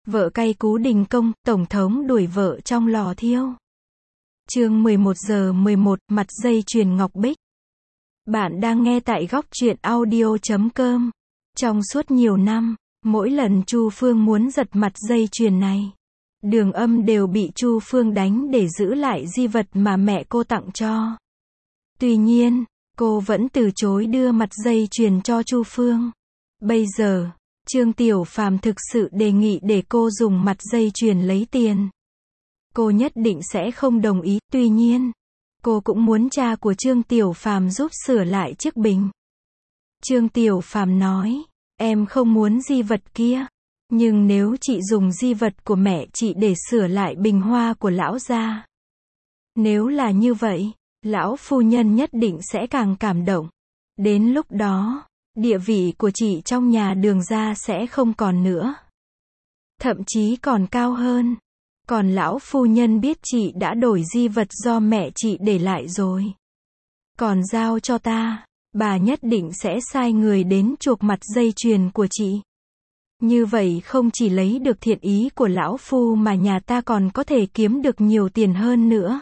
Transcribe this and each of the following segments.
Vợ cay cú đình công, tổng thống đuổi vợ trong lò thiêu. Chương 11:11, mặt dây chuyền ngọc bích. Bạn đang nghe tại góc truyện audio.com. Trong suốt nhiều năm, mỗi lần Chu Phương muốn giật mặt dây chuyền này, Đường Âm đều bị Chu Phương đánh để giữ lại di vật mà mẹ cô tặng cho. Tuy nhiên, cô vẫn từ chối đưa mặt dây chuyền cho Chu Phương. Bây giờ, Trương Tiểu Phàm thực sự đề nghị để cô dùng mặt dây chuyền lấy tiền. Cô nhất định sẽ không đồng ý, tuy nhiên, cô cũng muốn cha của Trương Tiểu Phàm giúp sửa lại chiếc bình. Trương Tiểu Phàm nói, em không muốn di vật kia, nhưng nếu chị dùng di vật của mẹ chị để sửa lại bình hoa của lão gia, nếu là như vậy, lão phu nhân nhất định sẽ càng cảm động. Đến lúc đó, địa vị của chị trong nhà Đường gia sẽ không còn nữa, thậm chí còn cao hơn. Còn lão phu nhân biết chị đã đổi di vật do mẹ chị để lại rồi, còn giao cho ta, bà nhất định sẽ sai người đến chuộc mặt dây chuyền của chị. Như vậy không chỉ lấy được thiện ý của lão phu mà nhà ta còn có thể kiếm được nhiều tiền hơn nữa.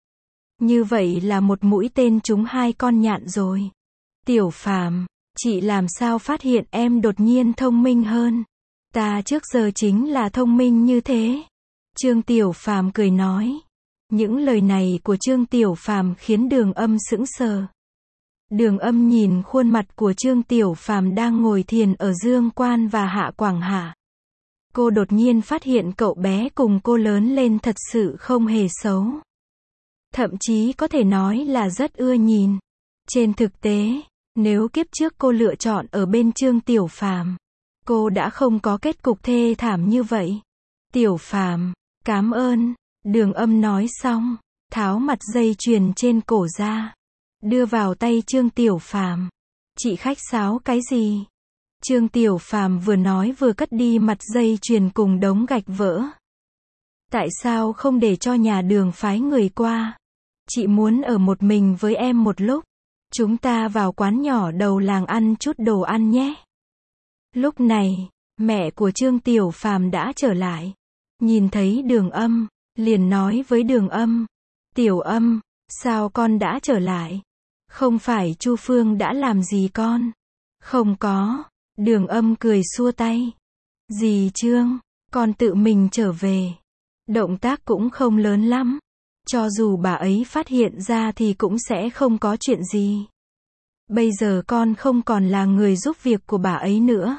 Như vậy là một mũi tên trúng hai con nhạn rồi. Tiểu Phàm, chị làm sao phát hiện em đột nhiên thông minh hơn? Ta trước giờ chính là thông minh như thế. Trương Tiểu Phàm cười nói. Những lời này của Trương Tiểu Phàm khiến Đường Âm sững sờ. Đường Âm nhìn khuôn mặt của Trương Tiểu Phàm đang ngồi thiền ở Dương Quan và Hạ Quảng Hạ. Cô đột nhiên phát hiện cậu bé cùng cô lớn lên thật sự không hề xấu. Thậm chí có thể nói là rất ưa nhìn. Trên thực tế, nếu kiếp trước cô lựa chọn ở bên Trương Tiểu Phàm, cô đã không có kết cục thê thảm như vậy. Tiểu Phàm, cảm ơn. Đường Âm nói xong, tháo mặt dây chuyền trên cổ ra, đưa vào tay Trương Tiểu Phàm. Chị khách sáo cái gì? Trương Tiểu Phàm vừa nói vừa cất đi mặt dây chuyền cùng đống gạch vỡ. Tại sao không để cho nhà Đường phái người qua? Chị muốn ở một mình với em một lúc. Chúng ta vào quán nhỏ đầu làng ăn chút đồ ăn nhé. Lúc này, mẹ của Trương Tiểu Phàm đã trở lại. Nhìn thấy Đường Âm, liền nói với Đường Âm. Tiểu Âm, sao con đã trở lại? Không phải Chu Phương đã làm gì con? Không có. Đường Âm cười xua tay. Dì Trương, con tự mình trở về. Động tác cũng không lớn lắm. Cho dù bà ấy phát hiện ra thì cũng sẽ không có chuyện gì. Bây giờ con không còn là người giúp việc của bà ấy nữa.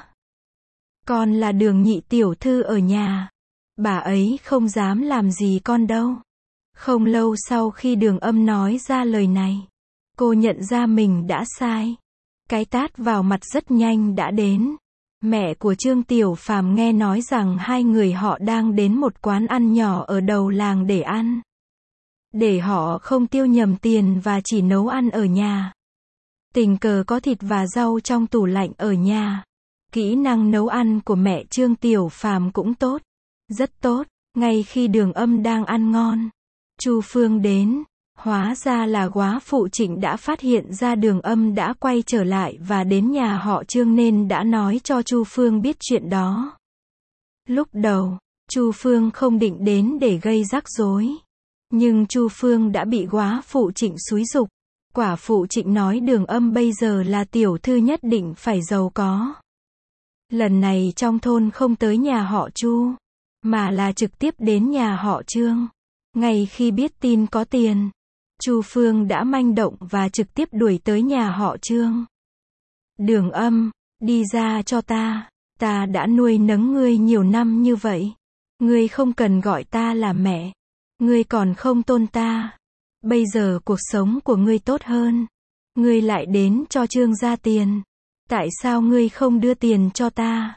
Con là Đường nhị tiểu thư ở nhà. Bà ấy không dám làm gì con đâu. Không lâu sau khi Đường Âm nói ra lời này, cô nhận ra mình đã sai. Cái tát vào mặt rất nhanh đã đến. Mẹ của Trương Tiểu Phàm nghe nói rằng hai người họ đang đến một quán ăn nhỏ ở đầu làng để ăn. Để họ không tiêu nhầm tiền và chỉ nấu ăn ở nhà. Tình cờ có thịt và rau trong tủ lạnh ở nhà. Kỹ năng nấu ăn của mẹ Trương Tiểu Phàm cũng tốt. Rất tốt. Ngay khi Đường Âm đang ăn ngon, Chu Phương đến. Hóa ra là góa phụ Trịnh đã phát hiện ra Đường Âm đã quay trở lại và đến nhà họ Trương nên đã nói cho Chu Phương biết chuyện đó. Lúc đầu, Chu Phương không định đến để gây rắc rối. Nhưng Chu Phương đã bị góa phụ Trịnh xúi giục. Quả phụ Trịnh nói Đường Âm bây giờ là tiểu thư nhất định phải giàu có. Lần này trong thôn không tới nhà họ Chu, mà là trực tiếp đến nhà họ Trương. Ngay khi biết tin có tiền, Chu Phương đã manh động và trực tiếp đuổi tới nhà họ Trương. Đường Âm, đi ra cho ta. Ta đã nuôi nấng ngươi nhiều năm như vậy. Ngươi không cần gọi ta là mẹ. Ngươi còn không tôn ta. Bây giờ cuộc sống của ngươi tốt hơn. Ngươi lại đến cho Trương gia tiền. Tại sao ngươi không đưa tiền cho ta?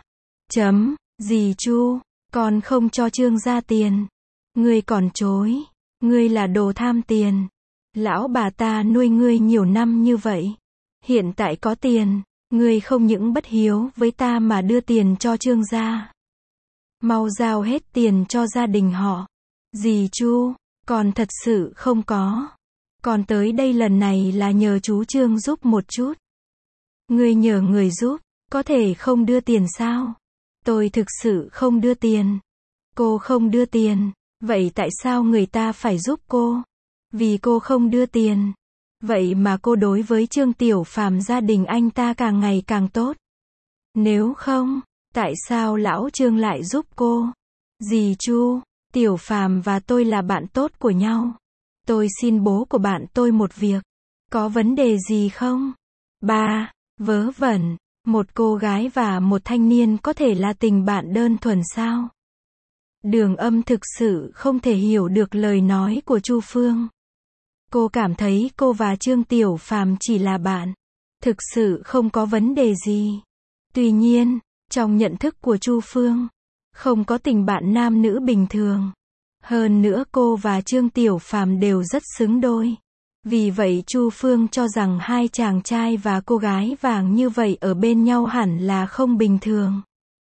Dì Chu, con không cho Trương gia tiền. Ngươi còn chối. Ngươi là đồ tham tiền. Lão bà ta nuôi ngươi nhiều năm như vậy. Hiện tại có tiền, ngươi không những bất hiếu với ta mà đưa tiền cho Trương gia. Mau giao hết tiền cho gia đình họ. Dì Chu, con thật sự không có. Con tới đây lần này là nhờ chú Trương giúp một chút. Ngươi nhờ người giúp, có thể không đưa tiền sao? Tôi thực sự không đưa tiền. Cô không đưa tiền. Vậy tại sao người ta phải giúp cô? Vì cô không đưa tiền. Vậy mà cô đối với Trương Tiểu Phàm gia đình anh ta càng ngày càng tốt. Nếu không, tại sao lão Trương lại giúp cô? Dì Chu, Tiểu Phàm và tôi là bạn tốt của nhau. Tôi xin bố của bạn tôi một việc. Có vấn đề gì không? Ba, vớ vẩn, một cô gái và một thanh niên có thể là tình bạn đơn thuần sao? Đường Âm thực sự không thể hiểu được lời nói của Chu Phương. Cô cảm thấy cô và Trương Tiểu Phàm chỉ là bạn. Thực sự không có vấn đề gì. Tuy nhiên, trong nhận thức của Chu Phương, không có tình bạn nam nữ bình thường. Hơn nữa cô và Trương Tiểu Phàm đều rất xứng đôi. Vì vậy Chu Phương cho rằng hai chàng trai và cô gái vàng như vậy ở bên nhau hẳn là không bình thường.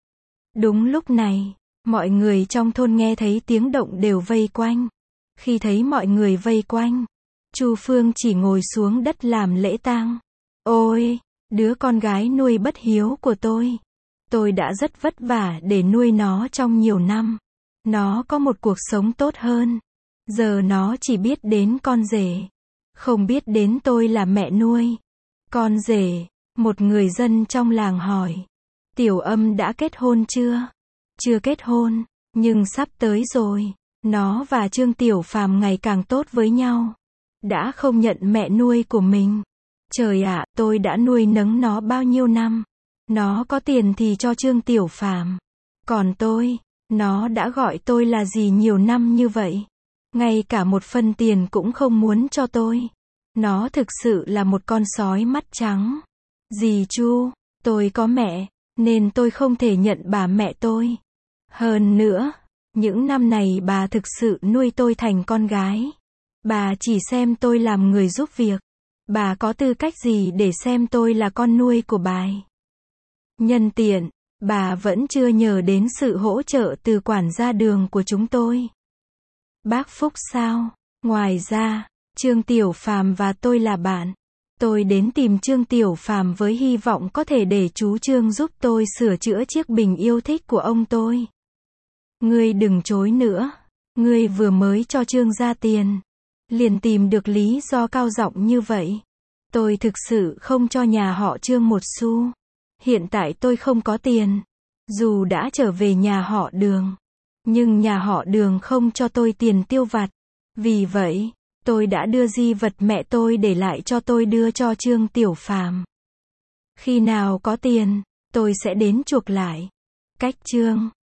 Đúng lúc này, mọi người trong thôn nghe thấy tiếng động đều vây quanh. Khi thấy mọi người vây quanh, Chu Phương chỉ ngồi xuống đất làm lễ tang. Ôi, đứa con gái nuôi bất hiếu của tôi. Tôi đã rất vất vả để nuôi nó trong nhiều năm. Nó có một cuộc sống tốt hơn. Giờ nó chỉ biết đến con rể. Không biết đến tôi là mẹ nuôi. Con rể, một người dân trong làng hỏi. Tiểu Âm đã kết hôn chưa? Chưa kết hôn, nhưng sắp tới rồi. Nó và Trương Tiểu Phàm ngày càng tốt với nhau. Đã không nhận mẹ nuôi của mình. Trời ạ, tôi đã nuôi nấng nó bao nhiêu năm. Nó có tiền thì cho Trương Tiểu Phàm. Còn tôi, nó đã gọi tôi là gì nhiều năm như vậy. Ngay cả một phân tiền cũng không muốn cho tôi. Nó thực sự là một con sói mắt trắng. Dì Chu, tôi có mẹ, nên tôi không thể nhận bà mẹ tôi. Hơn nữa, những năm này bà thực sự nuôi tôi thành con gái. Bà chỉ xem tôi làm người giúp việc. Bà có tư cách gì để xem tôi là con nuôi của bà? Nhân tiện, bà vẫn chưa nhờ đến sự hỗ trợ từ quản gia Đường của chúng tôi. Bác Phúc sao? Ngoài ra, Trương Tiểu Phàm và tôi là bạn. Tôi đến tìm Trương Tiểu Phàm với hy vọng có thể để chú Trương giúp tôi sửa chữa chiếc bình yêu thích của ông tôi. Ngươi đừng chối nữa. Ngươi vừa mới cho Trương ra tiền. Liền tìm được lý do cao giọng như vậy. Tôi thực sự không cho nhà họ Trương một xu. Hiện tại tôi không có tiền. Dù đã trở về nhà họ Đường. Nhưng nhà họ Đường không cho tôi tiền tiêu vặt. Vì vậy, tôi đã đưa di vật mẹ tôi để lại cho tôi đưa cho Trương Tiểu Phàm. Khi nào có tiền, tôi sẽ đến chuộc lại. Cách Trương